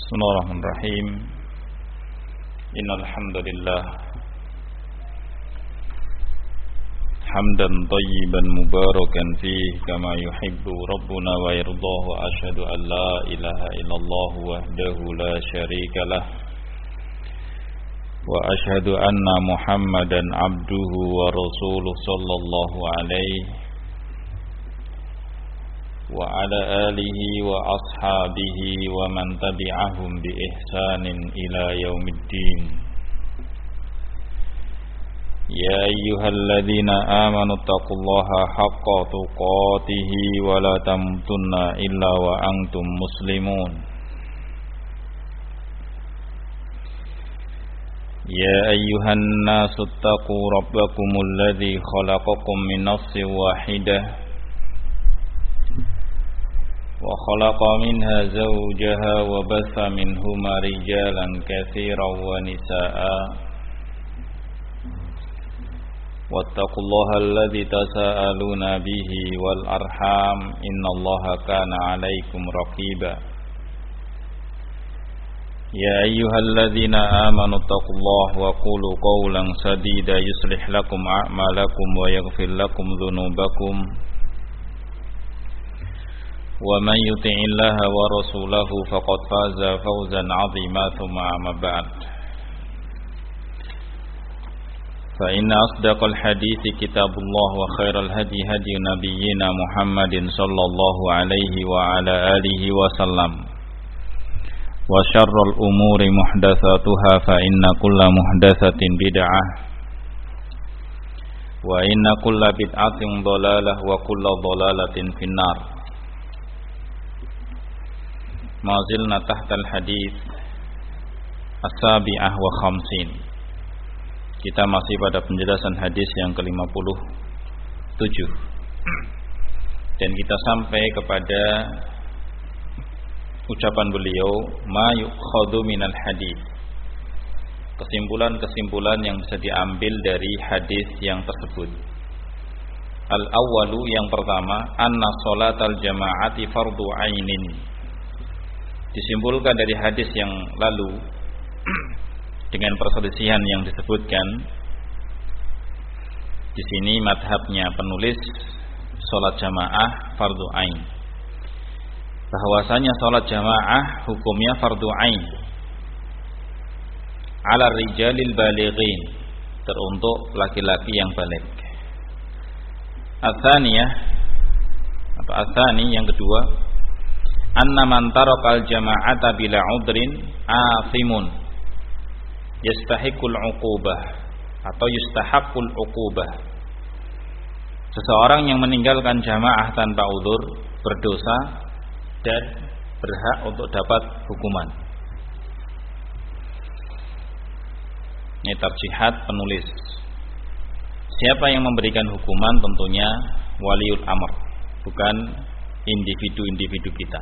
Bismillahirrahmanirrahim. Innal hamdalillah hamdan thayyiban mubarakan fihi kama yuhibbu rabbuna wa yardahu. Asyhadu an la ilaha illallah wahdahu la syarikalah wa asyhadu anna Muhammadan abduhu wa rasuluh sallallahu alaihi wa ala alihi wa ashabihi wa man tabi'ahum bi ihsanin ila yaumiddin. Ya ayyuhalladzina amanu taqullaha haqqa tuqatih wa la tamutunna illa wa antum muslimun. Ya ayyuhan nasu taqu rabbakumul ladzi khalaqakum min nafsin wahidah wa khalaqa minha zawjaha wa batha minhuma rijalan katsiran wa nisaa'a wattaqullaha alladzi tasaaluna bihi wal arham innallaha kana 'alaikum raqiba. Ya ayyuhalladzina amanu taqullaha wa qulu qawlan sadida yuslih lakum a'malakum wa yaghfir lakum dhunubakum wa man yuti'illaha wa rasulahu faqad faza fawzan 'azima. Thumma amma ba'd. Fa inna asdaqal hadithi kitabullah wa khairal hadi hadi nabiyyina Muhammadin sallallahu alaihi wa ala alihi wa sallam. Wa syarrul umuri muhdatsatuha fa inna kulla muhdatsatin bid'ah wa inna kulla bid'atin dhalalah wa kulla dhalalatin finnar. Mazilna tahtal hadits as-sabi'ah wa khamsin. Kita masih pada penjelasan hadis yang ke-57 dan kita sampai kepada ucapan beliau ma yukhadhu minal hadis, kesimpulan-kesimpulan yang bisa diambil dari hadis yang tersebut. Al-awwalu, yang pertama, anna sholatal jama'ati fardhu ainin. Disimpulkan dari hadis yang lalu dengan perselisihan yang disebutkan di sini madhabnya penulis, salat jamaah fardu ain, bahwasanya salat jamaah hukumnya fardu ain ala rijalil balighin, teruntuk laki-laki yang baligh. Atsaniyah atau atsani, yang kedua, anna man tarakal jama'ata bila udrin athimun yastahiqul uqubah atau yustahaqqul uqubah. Seseorang yang meninggalkan jamaah tanpa udzur berdosa dan berhak untuk dapat hukuman. Ini tarjihat penulis. Siapa yang memberikan hukuman? Tentunya waliul amr, bukan individu-individu kita.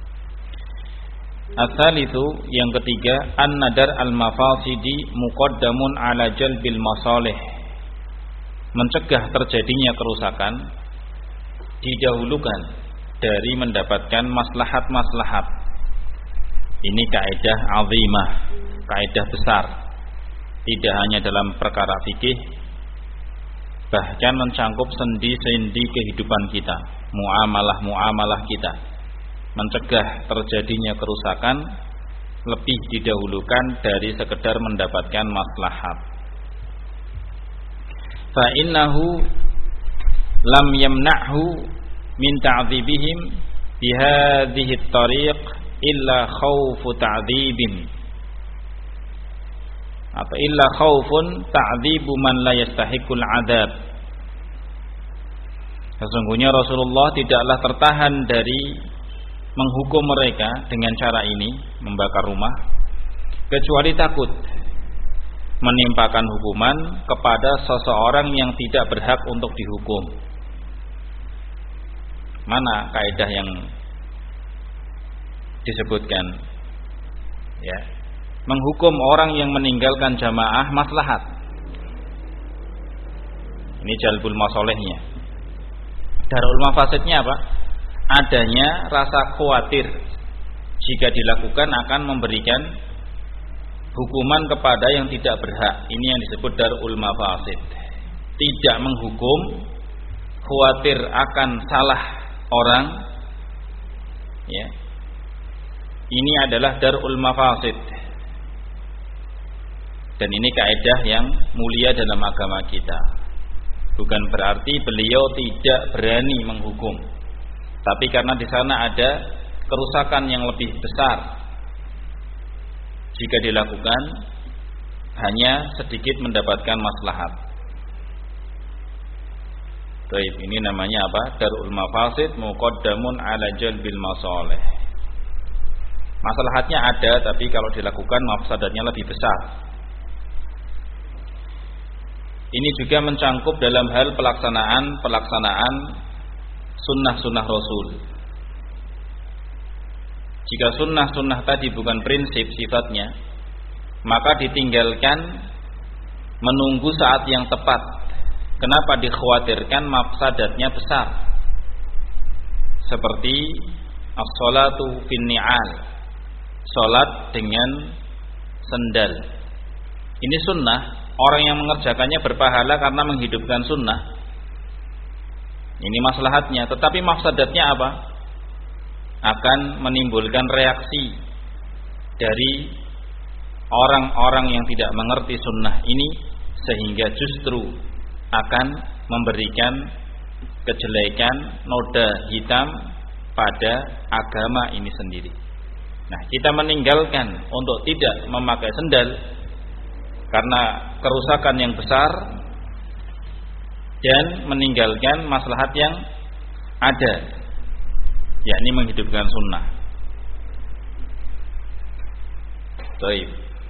As-salitsu, yang ketiga, an-nadar al-mafasidi muqaddamun ala jalbil masalih. Mencegah terjadinya kerusakan didahulukan dari mendapatkan maslahat-maslahat. Ini kaidah azimah, kaidah besar. Tidak hanya dalam perkara fikih, bahkan mencangkup sendi-sendi kehidupan kita, muamalah-muamalah kita. Mencegah terjadinya kerusakan lebih didahulukan dari sekedar mendapatkan maslahat. Fa innahu lam yamna'hu min ta'dzibihim bihadhihi at-tariq illa khaufu ta'dzibin atau illa khaufun ta'dzibu man la yastahiqul 'adzab. Sesungguhnya Rasulullah tidaklah tertahan dari menghukum mereka dengan cara ini, membakar rumah, kecuali takut menimpakan hukuman kepada seseorang yang tidak berhak untuk dihukum. Mana kaidah yang disebutkan? Ya, menghukum orang yang meninggalkan jamaah maslahat. Ini jalbul masolehnya. Darul mafasidnya apa? Adanya rasa khawatir jika dilakukan akan memberikan hukuman kepada yang tidak berhak. Ini yang disebut darul mafasid. Tidak menghukum, khawatir akan salah orang, ya. Ini adalah darul mafasid. Dan ini kaidah yang mulia dalam agama kita. Bukan berarti beliau tidak berani menghukum, tapi karena di sana ada kerusakan yang lebih besar. Jika dilakukan hanya sedikit mendapatkan maslahat. Baik, ini namanya apa? Darul mafasid muqaddamun ala jalbil masalih. Maslahatnya ada, tapi kalau dilakukan mafsadatnya lebih besar. Ini juga mencangkup dalam hal pelaksanaan sunnah-sunnah Rasul. Jika sunnah-sunnah tadi bukan prinsip sifatnya, maka ditinggalkan menunggu saat yang tepat. Kenapa dikhawatirkan mafsadatnya besar? Seperti as-salatu fin ni'al, salat dengan sendal. Ini sunnah, orang yang mengerjakannya berpahala karena menghidupkan sunnah. Ini maslahatnya, tetapi mafsadatnya apa? Akan menimbulkan reaksi dari orang-orang yang tidak mengerti sunnah ini, sehingga justru akan memberikan kejelekan, noda hitam pada agama ini sendiri. Nah, kita meninggalkan untuk tidak memakai sendal karena kerusakan yang besar dan meninggalkan maslahat yang ada, yakni menghidupkan sunnah. Baik.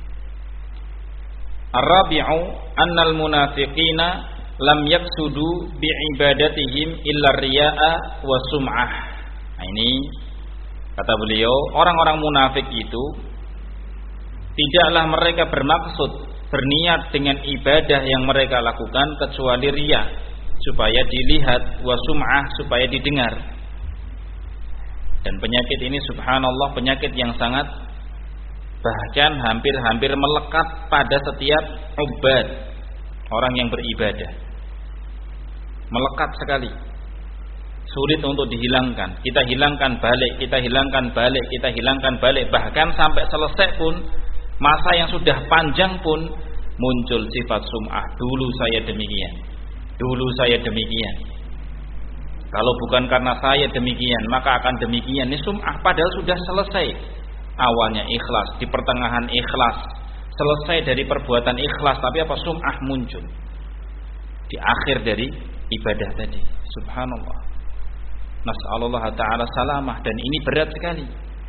Ar-rabi'u annal munafiqina lam yaksudu bi'ibadatihim illa riya'a wa sum'ah. Nah, ini kata beliau, orang-orang munafik itu tidaklah mereka bermaksud berniat dengan ibadah yang mereka lakukan kecuali riya, supaya dilihat, wa sum'ah, supaya didengar. Dan penyakit ini subhanallah penyakit yang sangat, bahkan hampir-hampir melekat pada setiap ubad, orang yang beribadah. Melekat sekali, sulit untuk dihilangkan. Kita hilangkan balik, kita hilangkan balik, kita hilangkan balik. Bahkan sampai selesai pun, masa yang sudah panjang pun muncul sifat sum'ah. Dulu saya demikian, dulu saya demikian. Kalau bukan karena saya demikian, maka akan demikian. Ini sum'ah, padahal sudah selesai. Awalnya ikhlas, di pertengahan ikhlas, selesai dari perbuatan ikhlas, tapi apa? Sum'ah muncul di akhir dari ibadah tadi. Subhanallah. Nas'alullah ta'ala salamah. Dan ini berat sekali.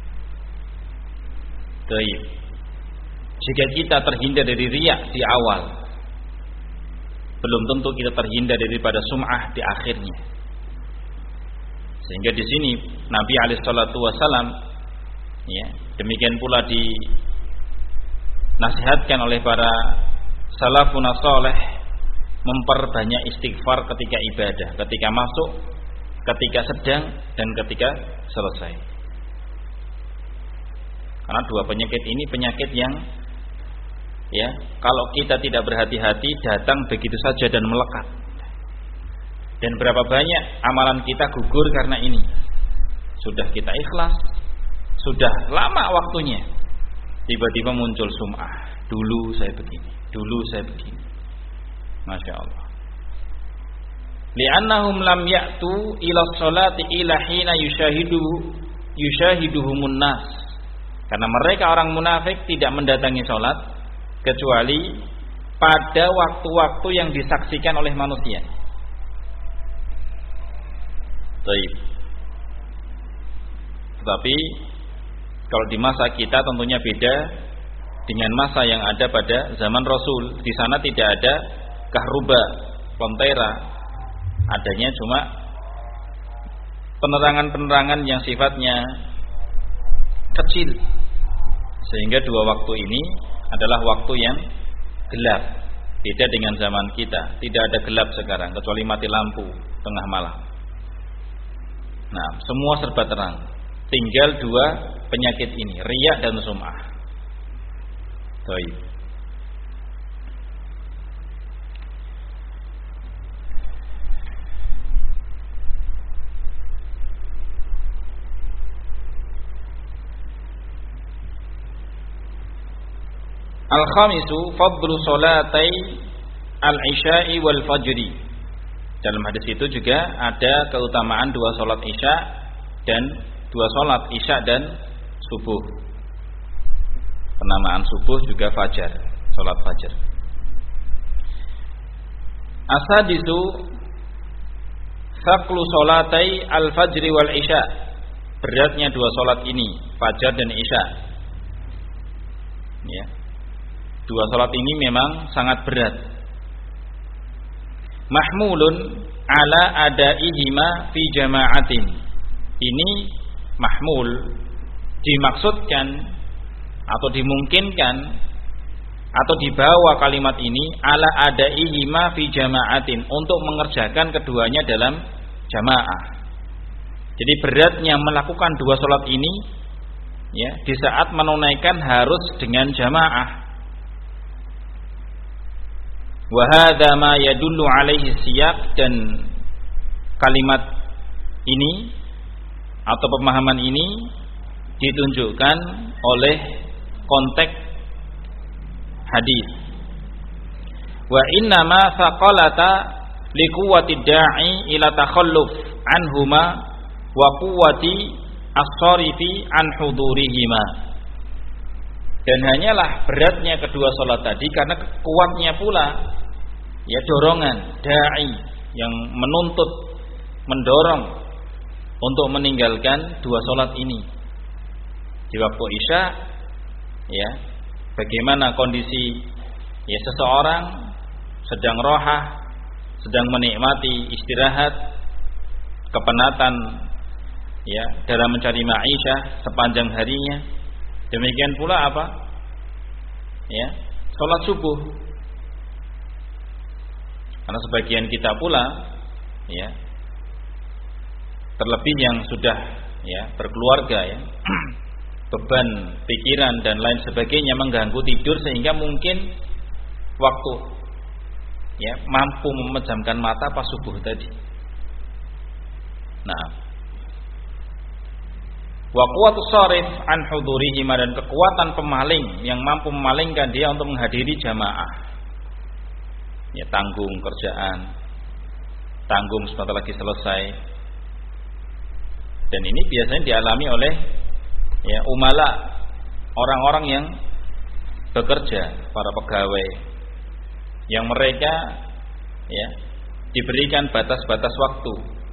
Baik. Jika kita terhindar dari riya di awal, belum tentu kita terhindar daripada sum'ah di akhirnya. Sehingga di sini Nabi alaihi salatu wasallam, ya, demikian pula dinasihatkan oleh para salafun saleh, memperbanyak istighfar ketika ibadah, ketika masuk, ketika sedang, dan ketika selesai. Karena dua penyakit ini penyakit yang, ya, kalau kita tidak berhati-hati datang begitu saja dan melekat. Dan berapa banyak amalan kita gugur karena ini. Sudah kita ikhlas, sudah lama waktunya, tiba-tiba muncul sum'ah. Dulu saya begini, dulu saya begini. Masya Allah. Li'annahum lam ya'tu ila sholati ila hina yushahiduhumun nas. Karena mereka orang munafik tidak mendatangi sholat kecuali pada waktu-waktu yang disaksikan oleh manusia. Baik. Tetapi kalau di masa kita tentunya beda dengan masa yang ada pada zaman Rasul. Di sana tidak ada kahruba, lentera, adanya cuma penerangan-penerangan yang sifatnya kecil, sehingga dua waktu ini adalah waktu yang gelap. Beda dengan zaman kita, tidak ada gelap sekarang kecuali mati lampu tengah malam. Nah, semua serba terang. Tinggal dua penyakit ini, riya dan sum'ah. Baik. Al-khamisu fadlu salatai al-isya'i wal fajri. Dalam hadis itu juga ada keutamaan dua salat isya dan dua salat isya dan subuh. Penamaan subuh juga fajar, salat fajar. Asadisu thaqlu salatai al-fajri wal isya. Beratnya dua salat ini, fajar dan isya. Ya. Dua salat ini memang sangat berat. Mahmulun ala adaihima fi jama'atin. Ini mahmul, dimaksudkan atau dimungkinkan atau dibawa kalimat ini ala adaihima fi jama'atin, untuk mengerjakan keduanya dalam jamaah. Jadi beratnya melakukan dua salat ini, ya, di saat menunaikan harus dengan jamaah. Wa hadza ma yadullu alaihi siyaq, dan kalimat ini atau pemahaman ini ditunjukkan oleh konteks hadis. Wa inna ma faqalata liquwwati da'i ila takhalluf anhuma wa quwwati as-sarifi an hudurihima. Dan hanyalah beratnya kedua salat tadi karena kuatnya pula, ya, dorongan da'i yang menuntut, mendorong untuk meninggalkan dua salat ini. Di waktu isya, ya, bagaimana kondisi, ya, seseorang sedang rohah, sedang menikmati istirahat, kepenatan, ya, dalam mencari ma'isyah sepanjang harinya. Demikian pula apa? Ya, salat subuh. Karena sebagian kita pula, ya, terlebih yang sudah, ya, berkeluarga, ya, beban pikiran dan lain sebagainya mengganggu tidur sehingga mungkin waktu, ya, mampu memejamkan mata pas subuh tadi. Nah, wa quwwatus sarif an hudurihi, dan kekuatan pemaling yang mampu memalingkan dia untuk menghadiri jamaah. Ya, tanggung kerjaan, tanggung sebentar lagi selesai. Dan ini biasanya dialami oleh, ya, umala, orang-orang yang bekerja, para pegawai, yang mereka, ya, diberikan batas-batas waktu.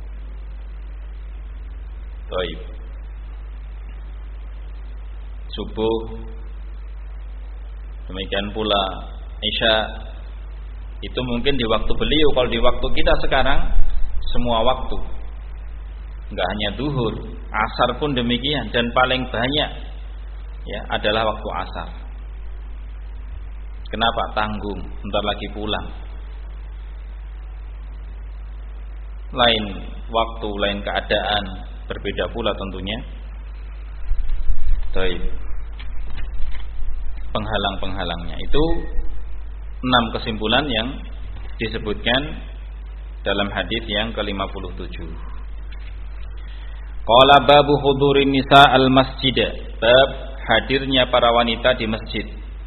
Baik. Subuh, demikian pula isya, itu mungkin di waktu beliau. Kalau di waktu kita sekarang semua waktu, enggak hanya duhur, asar pun demikian, dan paling banyak, ya, adalah waktu asar. Kenapa? Tanggung, bentar lagi pulang. Lain waktu, lain keadaan, berbeda pula tentunya. Baik. Penghalang-penghalangnya itu 6 kesimpulan yang disebutkan dalam hadis yang ke-57. Qala babu hudurin nisa al-masjid, bab hadirnya para wanita di masjid.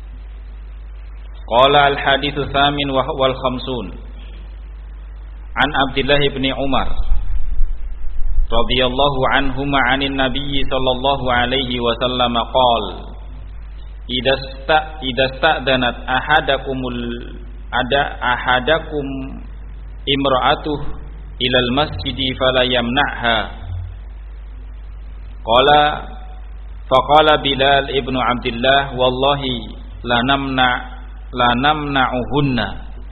Qala al-haditsu tsamin wal khamsun an Abdullah bin Umar radhiyallahu anhuma 'anil nabiy sallallahu alaihi wasallam qala idza sta'danat ahadakum imra'atuh ilal masjidi fala yamna'ha. Qala faqala Bilal ibnu Abdullah wallahi la namna'uhunna.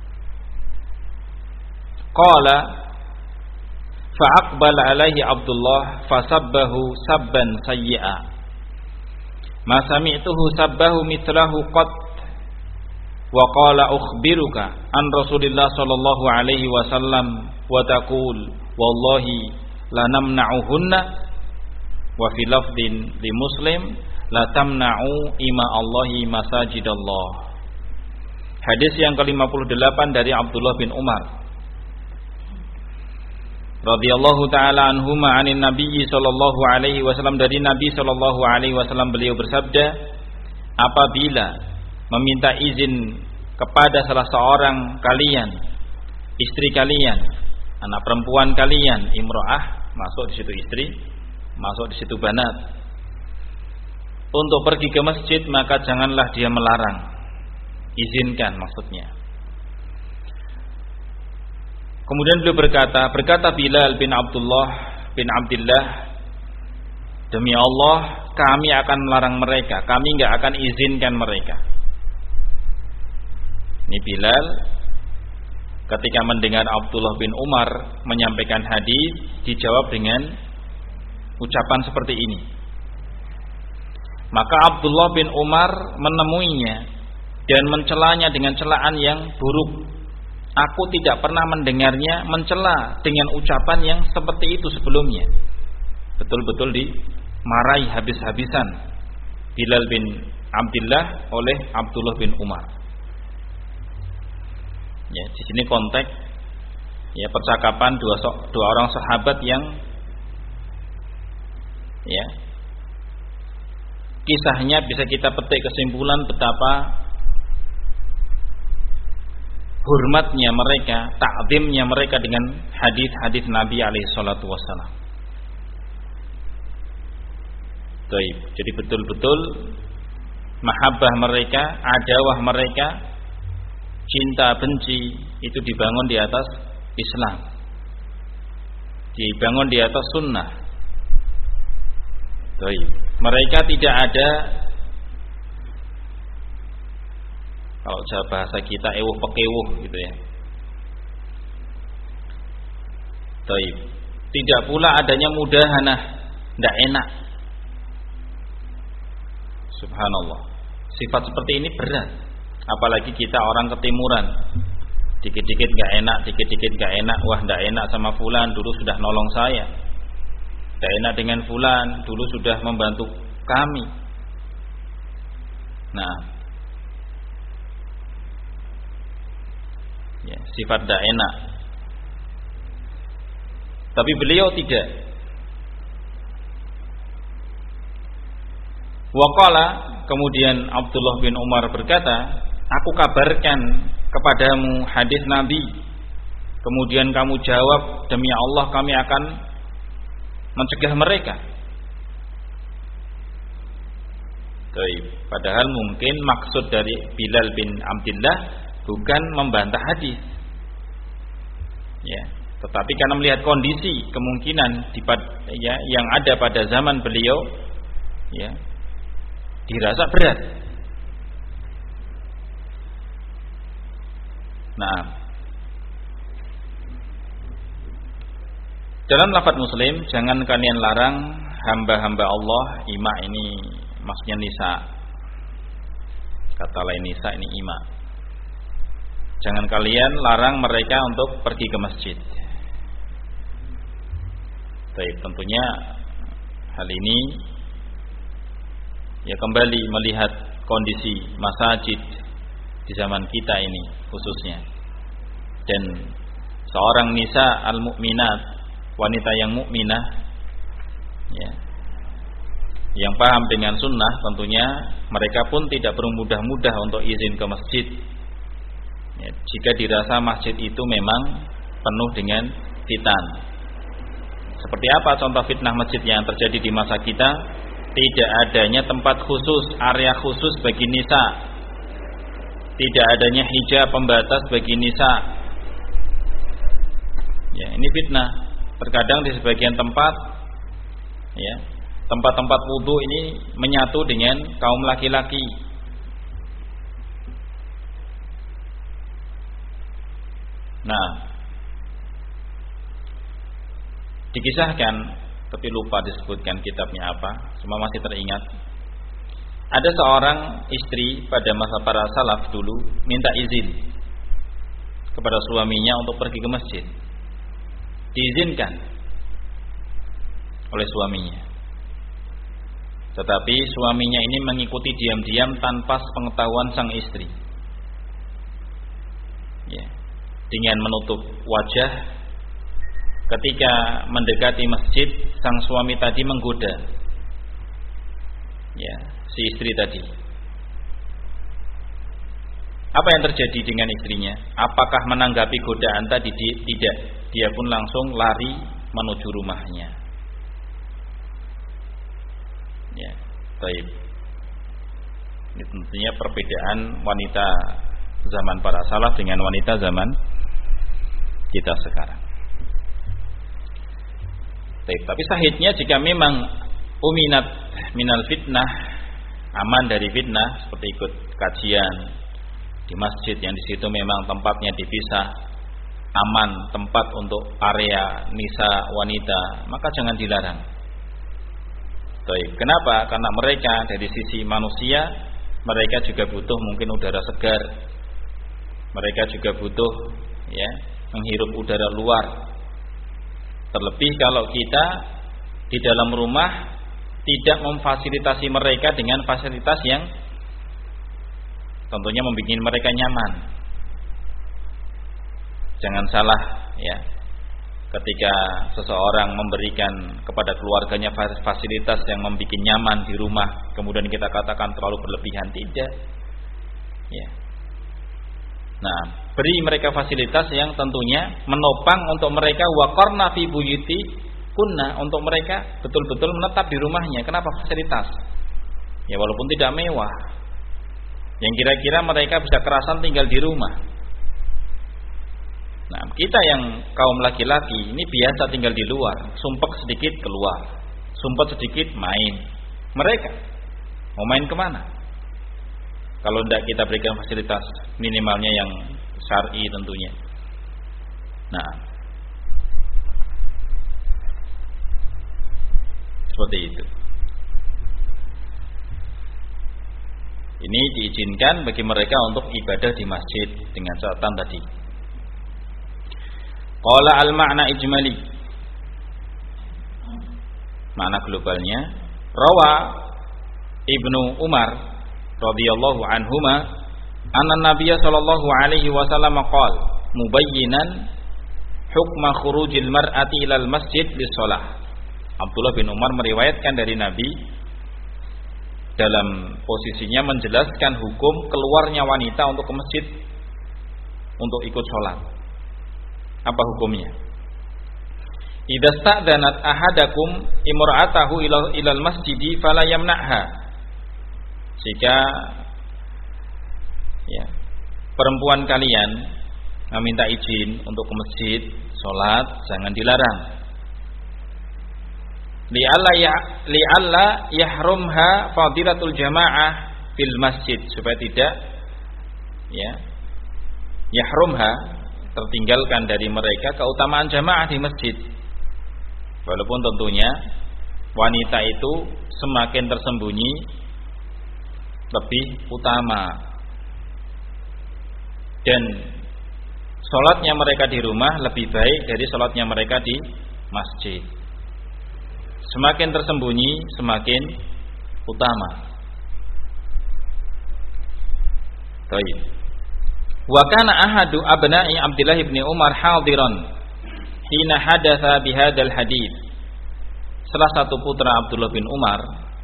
Qala fa'aqbala alaihi Abdullah fasabbahu sabban sayyi'a ma sami'tuhu sabbahu mithlahu qat wa qala ukhbiruka an Rasulillah sallallahu alaihi wasallam wa taqul wallahi la namna'uhunna. Wa fi lafdin li Muslim la tamna'u ima Allahi masajidallah. Hadis yang ke-58 dari Abdullah bin Umar radhiyallahu taala anhuma 'anin nabiyyi sallallahu alaihi wasallam, dari Nabi sallallahu alaihi wasallam beliau bersabda, apabila meminta izin kepada salah seorang kalian, istri kalian, anak perempuan kalian, imro'ah, masuk di situ istri, masuk di situ banat, untuk pergi ke masjid, maka janganlah dia melarang, izinkan maksudnya. Kemudian beliau berkata Bilal bin Abdullah, demi Allah kami akan melarang mereka, kami enggak akan izinkan mereka. Ini Bilal ketika mendengar Abdullah bin Umar menyampaikan hadis, dijawab dengan ucapan seperti ini. Maka Abdullah bin Umar menemuinya dan mencelanya dengan celaan yang buruk. Aku tidak pernah mendengarnya mencela dengan ucapan yang seperti itu sebelumnya. Betul-betul dimarahi habis-habisan Bilal bin Abdullah oleh Abdullah bin Umar. Ya, di sini konteks ya percakapan dua orang sahabat yang ya kisahnya bisa kita petik kesimpulan betapa hormatnya mereka, ta'zimnya mereka dengan hadis-hadis Nabi alaihi salatu wassalam. Jadi betul-betul mahabbah mereka, adawah mereka, cinta benci itu dibangun di atas Islam, dibangun di atas sunnah. Mereka tidak ada, kalau bahasa kita ewuh pekewuh gitu ya. Tidak pula adanya mudahanah, tidak enak. Subhanallah. Sifat seperti ini berat. Apalagi kita orang ketimuran. Dikit-dikit gak enak, dikit-dikit gak enak. Wah, tidak enak sama fulan, dulu sudah nolong saya. Tidak enak dengan fulan, dulu sudah membantu kami. Nah, ya, sifat tidak enak. Tapi beliau tidak. Waqala, kemudian Abdullah bin Umar berkata, aku kabarkan kepadamu hadis Nabi. Kemudian kamu jawab, demi Allah kami akan mencegah mereka. Padahal mungkin maksud dari Bilal bin Abdullah bukan membantah hadis, ya, tetapi karena melihat kondisi kemungkinan yang ada pada zaman beliau, ya, dirasa berat. Nah, dalam lafaz Muslim, jangan kalian larang hamba-hamba Allah, ima ini maksudnya nisa, kata lain nisa ini ima. Jangan kalian larang mereka untuk pergi ke masjid. Tentunya hal ini ya kembali melihat kondisi masjid di zaman kita ini khususnya. Dan seorang nisa al-mukminat, wanita yang mukminah, ya, yang paham dengan sunnah, tentunya mereka pun tidak bermudah-mudah untuk izin ke masjid. Ya, jika dirasa masjid itu memang penuh dengan fitan. Seperti apa contoh fitnah masjid yang terjadi di masa kita? Tidak adanya tempat khusus, area khusus bagi nisa. Tidak adanya hijab pembatas bagi nisa. Ya, ini fitnah. Terkadang di sebagian tempat, ya, tempat-tempat wudu ini menyatu dengan kaum laki-laki. Nah, dikisahkan, tapi lupa disebutkan kitabnya apa, semua masih teringat. Ada seorang istri pada masa para salaf dulu minta izin kepada suaminya untuk pergi ke masjid. Diizinkan oleh suaminya. tetapi suaminya ini mengikuti diam-diam tanpa pengetahuan sang istri. Ya, dengan menutup wajah. Ketika mendekati masjid, sang suami tadi menggoda, ya, si istri tadi. Apa yang terjadi dengan istrinya? Apakah menanggapi godaan tadi? Tidak. Dia pun langsung lari menuju rumahnya. Ya, baik. Ini tentunya perbedaan wanita zaman para salaf dengan wanita zaman kita sekarang. Baik, tapi sahihnya jika memang uminat minal fitnah, aman dari fitnah, seperti ikut kajian di masjid yang di situ memang tempatnya dipisah, aman tempat untuk area nisa wanita, maka jangan dilarang. Baik, kenapa? Karena mereka dari sisi manusia, mereka juga butuh mungkin udara segar. Mereka juga butuh, ya, menghirup udara luar. Terlebih kalau kita di dalam rumah tidak memfasilitasi mereka dengan fasilitas yang tentunya membuat mereka nyaman. Jangan salah, ya, ketika seseorang memberikan kepada keluarganya fasilitas yang membuat nyaman di rumah, kemudian kita katakan terlalu berlebihan, tidak. Ya. Nah, beri mereka fasilitas yang tentunya menopang untuk mereka, waqarna fi buyuti kunna, untuk mereka betul-betul menetap di rumahnya. Kenapa fasilitas? Ya, walaupun tidak mewah, yang kira-kira mereka bisa kerasan tinggal di rumah. Nah, kita yang kaum laki-laki ini biasa tinggal di luar, sumpek sedikit keluar, sumpek sedikit main. Mereka mau main kemana? Kalau tidak kita berikan fasilitas minimalnya yang syar'i tentunya. Nah, seperti itu. Ini diizinkan bagi mereka untuk ibadah di masjid dengan catatan tadi. Qala al-ma'na ijmali. Makna globalnya, rawa Ibnu Umar radhiyallahu anhuma anna Nabiy sallallahu alaihi wasallam qala mubayyinan hukma khurujil mar'ati ilal masjid lis-shalah. Abdullah bin Umar meriwayatkan dari Nabi dalam posisinya menjelaskan hukum keluarnya wanita untuk ke masjid untuk ikut sholat. Apa hukumnya? Idza sta'danat ahadakum imra'atahu ilal masjidi fala yamna'ha. Jika, ya, perempuan kalian meminta izin untuk ke masjid sholat, jangan dilarang. Li'alla yahrumha fadilatul jamaah fil masjid, supaya tidak, ya, yahrumha, tertinggalkan dari mereka keutamaan jamaah di masjid. Walaupun tentunya wanita itu semakin tersembunyi lebih utama, dan sholatnya mereka di rumah lebih baik dari sholatnya mereka di masjid. Semakin tersembunyi semakin utama. Baik. Wa kana ahadu abna'i Abdullah bin Umar hadiran hina hadatsa bihadzal hadits. Salah satu putra Abdullah bin Umar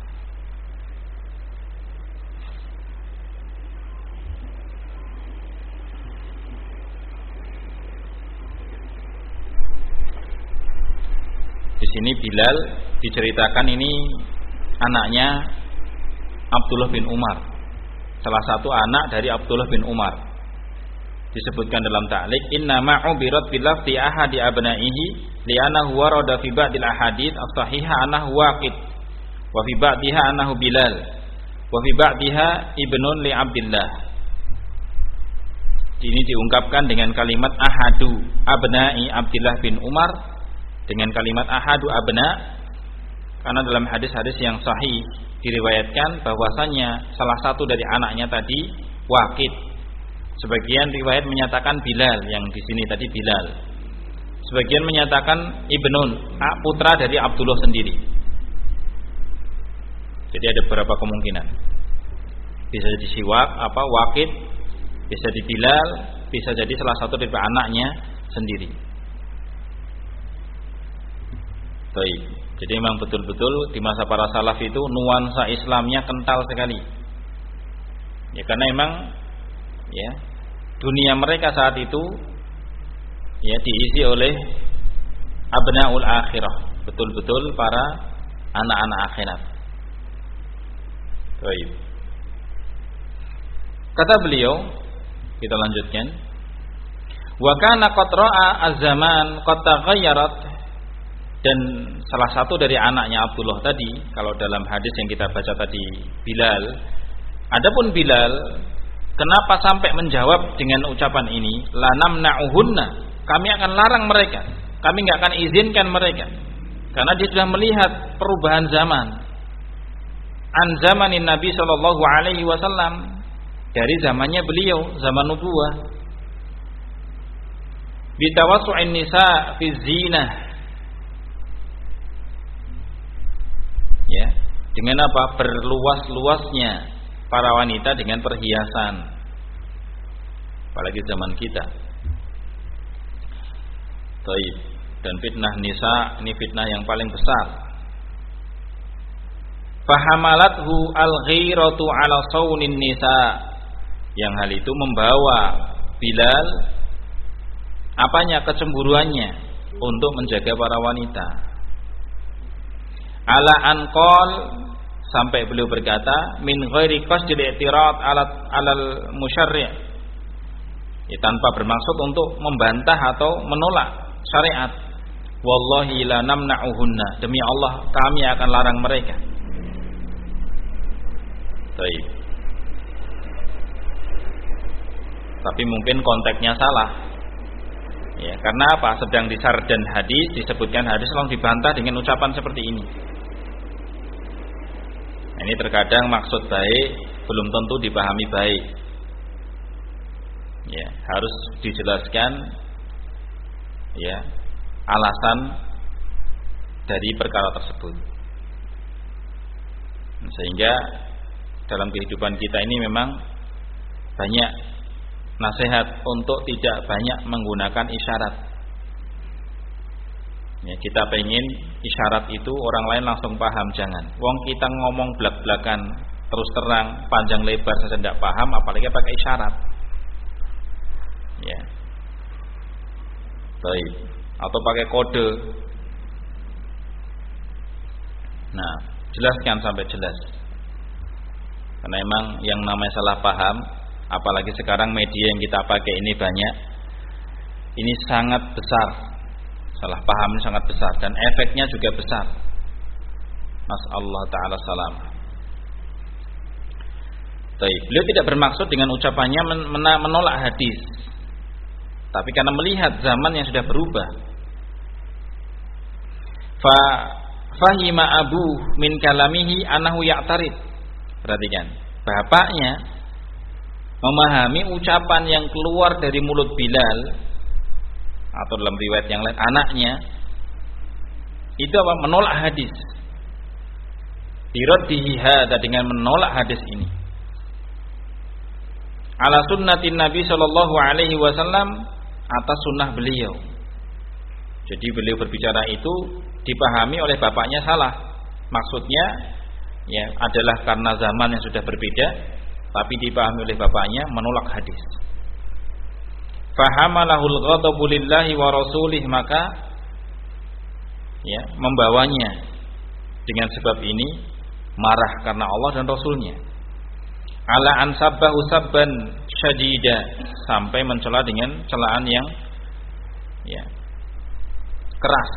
di sini Bilal diceritakan ini anaknya Abdullah bin Umar, salah satu anak dari Abdullah bin Umar. Disebutkan dalam ta'liq, inna ma'ubirat bilafti ahadi abna'ihi li'anahu warada fi ba'dil ahadits as-sahihah anahu waqid wa fi ba'diha anahu Bilal wa fi ba'diha ibnun li Abdillah. Ini diungkapkan dengan kalimat ahadu abna'i Abdullah bin Umar, dengan kalimat ahadu abna, karena dalam hadis-hadis yang sahih diriwayatkan bahwasanya salah satu dari anaknya tadi Waqid. Sebagian riwayat menyatakan Bilal, yang di sini tadi Bilal. Sebagian menyatakan ibnun, putra dari Abdullah sendiri. Jadi ada beberapa kemungkinan. Bisa jadi Siwak, Waqid, bisa jadi Bilal, bisa jadi salah satu dari anaknya sendiri. Baik. Jadi memang betul-betul di masa para salaf itu nuansa Islamnya kental sekali. Ya karena memang ya dunia mereka saat itu ya diisi oleh abnaul akhirah, betul-betul para anak-anak akhirat. Baik. Kata beliau, kita lanjutkan. Wa kana qad ra'a az-zaman qad taghayyarat, dan salah satu dari anaknya Abdullah tadi, kalau dalam hadis yang kita baca tadi Bilal, adapun Bilal kenapa sampai menjawab dengan ucapan ini, la namna'uhunna, kami akan larang mereka, kami enggak akan izinkan mereka, karena dia sudah melihat perubahan zaman. An zamanin Nabi sallallahu alaihi wasallam, dari zamannya beliau, zaman nubuwah. Bitawassu'in nisa fi zinah, ya, dengan apa? Berluas-luasnya para wanita dengan perhiasan, apalagi zaman kita. Baik. Dan fitnah nisa ini fitnah yang paling besar. Fahamalathu al-ghiratu ala saunin nisa, yang hal itu membawa Bilal apanya? Kecemburuannya untuk menjaga para wanita. Ala anqal, sampai beliau berkata, min ghairi qasdil i'tirad alal musyarri', ya, tanpa bermaksud untuk membantah atau menolak syariat. Wallahi la namna'uhunna, demi Allah kami akan larang mereka. Baik. Tapi mungkin konteksnya salah. Ya, karena apa? Sedang di sardan hadis, disebutkan hadis langsung dibantah dengan ucapan seperti ini. Ini terkadang maksud baik belum tentu dipahami baik. Ya, harus dijelaskan ya alasan dari perkara tersebut. Sehingga dalam kehidupan kita ini memang banyak nasihat untuk tidak banyak menggunakan isyarat. Ya, kita pengen isyarat itu orang lain langsung paham, jangan. Wong kita ngomong belak-belakan, terus terang, panjang lebar saja tidak paham, apalagi pakai isyarat. Ya. Baik. Atau pakai kode. Nah, jelaskan sampai jelas. Karena memang yang namanya salah paham, apalagi sekarang media yang kita pakai ini banyak, ini sangat besar. Salah paham ini sangat besar dan efeknya juga besar. Nasallahu ta'ala salam. Baik, beliau tidak bermaksud dengan ucapannya menolak hadis, tapi karena melihat zaman yang sudah berubah. Fahima abu min kalamihi anahu ya'tarid. Perhatikan, bapaknya memahami ucapan yang keluar dari mulut Bilal, atau dalam riwayat yang lain anaknya itu apa? Menolak hadis. Biraddihi hadza, dengan menolak hadis ini. Ala sunnatin Nabi sallallahu alaihi wasallam, atas sunnah beliau. Jadi beliau berbicara itu dipahami oleh bapaknya salah. Maksudnya ya adalah karena zaman yang sudah berbeda, tapi dipahami oleh bapaknya menolak hadis. Fahamalahul ghadabu lillahi wa rasulih, maka ya membawanya dengan sebab ini marah karena Allah dan Rasulnya. Ala an sabbahu sabban syadida, sampai mencela dengan celaan yang ya keras.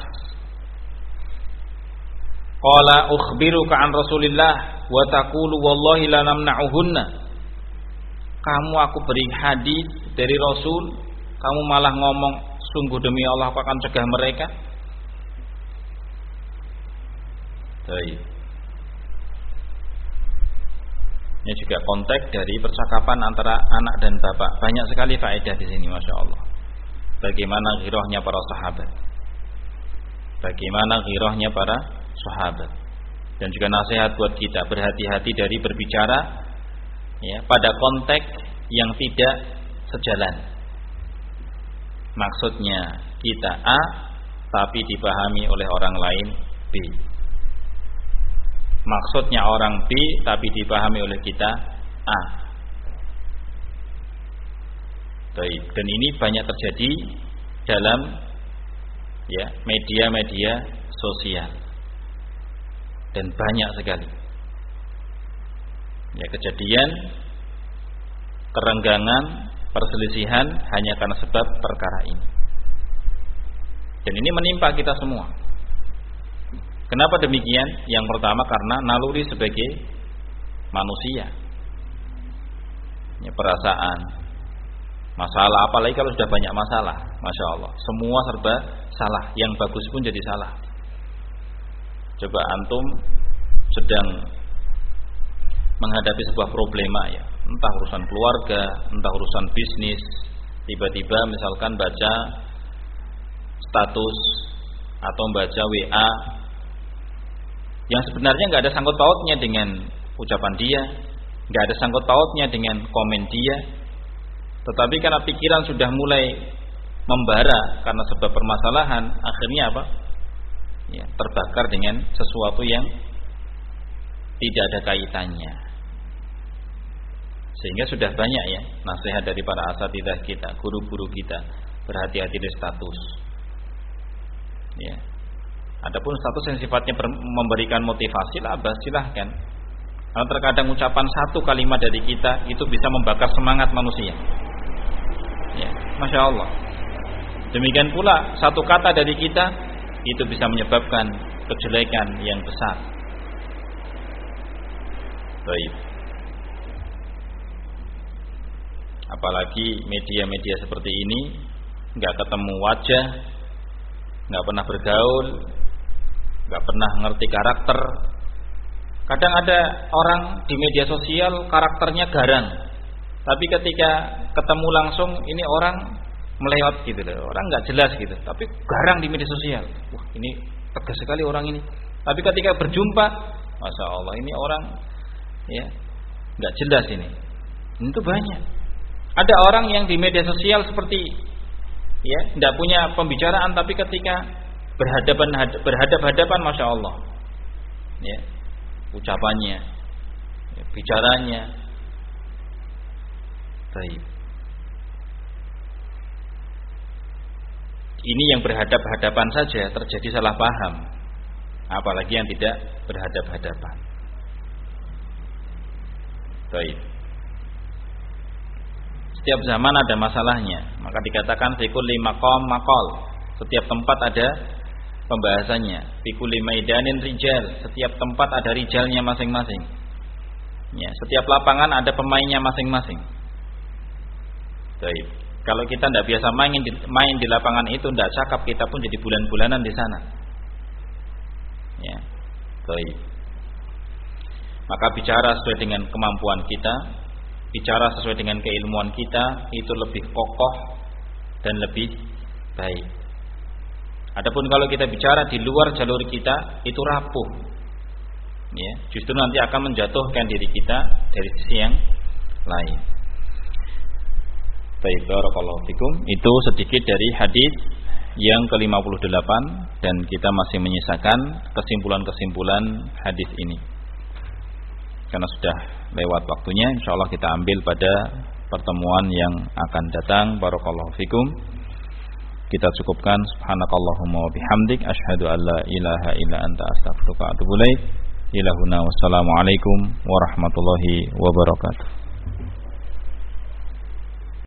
Qala ukhbiruka an Rasulillah wa taqulu wallahi la namna'uhunna. Kamu aku beri hadis dari Rasul, kamu malah ngomong sungguh demi Allah aku akan cegah mereka. Baik. Ini juga konteks dari percakapan antara anak dan bapak. Banyak sekali faedah di sini, masya Allah. Bagaimana ghirahnya para sahabat, bagaimana ghirahnya para sahabat, Dan juga nasihat buat kita, berhati-hati dari berbicara ya pada konteks yang tidak sejalan. Maksudnya kita A tapi dipahami oleh orang lain B. Maksudnya orang B tapi dipahami oleh kita A. Baik, dan ini banyak terjadi dalam ya media-media sosial. Dan banyak sekali ya kejadian kerenggangan, perselisihan hanya karena sebab perkara ini. Dan ini menimpa kita semua. Kenapa demikian? Yang pertama karena naluri sebagai manusia ya, perasaan, masalah, apalagi kalau sudah banyak masalah, Masya Allah, semua serba salah, yang bagus pun jadi salah. Coba antum sedang menghadapi sebuah problema ya, entah urusan keluarga, entah urusan bisnis, tiba-tiba misalkan baca status atau baca WA yang sebenarnya nggak ada sangkut pautnya dengan ucapan dia, nggak ada sangkut pautnya dengan komen dia, tetapi karena pikiran sudah mulai membara karena sebab permasalahan, akhirnya apa? Ya, terbakar dengan sesuatu yang tidak ada kaitannya. Sehingga sudah banyak ya nasihat dari para asatidzah kita, guru-guru kita, berhati-hati dari status. Ya. Adapun status yang sifatnya memberikan motivasi, lah silahkan. Karena terkadang ucapan satu kalimat dari kita itu bisa membakar semangat manusia. Ya, Masya Allah. Demikian pula satu kata dari kita itu bisa menyebabkan kejelekan yang besar. Baik. Apalagi media-media seperti ini, nggak ketemu wajah, nggak pernah bergaul, nggak pernah ngerti karakter. Kadang ada orang di media sosial karakternya garang, tapi ketika ketemu langsung ini orang melewat gitu loh, orang nggak jelas gitu, tapi garang di media sosial. Wah, ini tegas sekali orang ini. Tapi ketika berjumpa, Masya Allah, ini orang ya nggak jelas ini. Itu banyak. Ada orang yang di media sosial seperti ya nggak punya pembicaraan, tapi ketika berhadap-hadapan, Masya Allah, ya ucapannya, ya, bicaranya, baik. Ini yang berhadap-hadapan saja terjadi salah paham, apalagi yang tidak berhadap-hadapan. Baik. Setiap zaman ada masalahnya, maka dikatakan fi kulli maqam maqal. Setiap tempat ada pembahasannya. Fi kulli maidanin rijal. Setiap tempat ada rijalnya masing-masing. Ya, setiap lapangan ada pemainnya masing-masing. Baik. Kalau kita tidak biasa main di lapangan itu, tidak cakap, kita pun jadi bulan-bulanan di sana. Ya, baik. Maka bicara sesuai dengan kemampuan kita, bicara sesuai dengan keilmuan kita, itu lebih kokoh dan lebih baik. Adapun kalau kita bicara di luar jalur kita, itu rapuh. Ya, justru nanti akan menjatuhkan diri kita dari sisi yang lain. Baik, barakallahu fikum. Itu sedikit dari hadis yang ke-58 dan kita masih menyisakan kesimpulan-kesimpulan hadis ini. Karena sudah lewat waktunya, insyaallah kita ambil pada pertemuan yang akan datang. Barakallahu fikum. Kita cukupkan. Subhanakallahumma wa bihamdik asyhadu an la ilaha illa anta astaghfiruka wa atubu ilaik. Ilahuna wassalamu alaikum warahmatullahi wabarakatuh.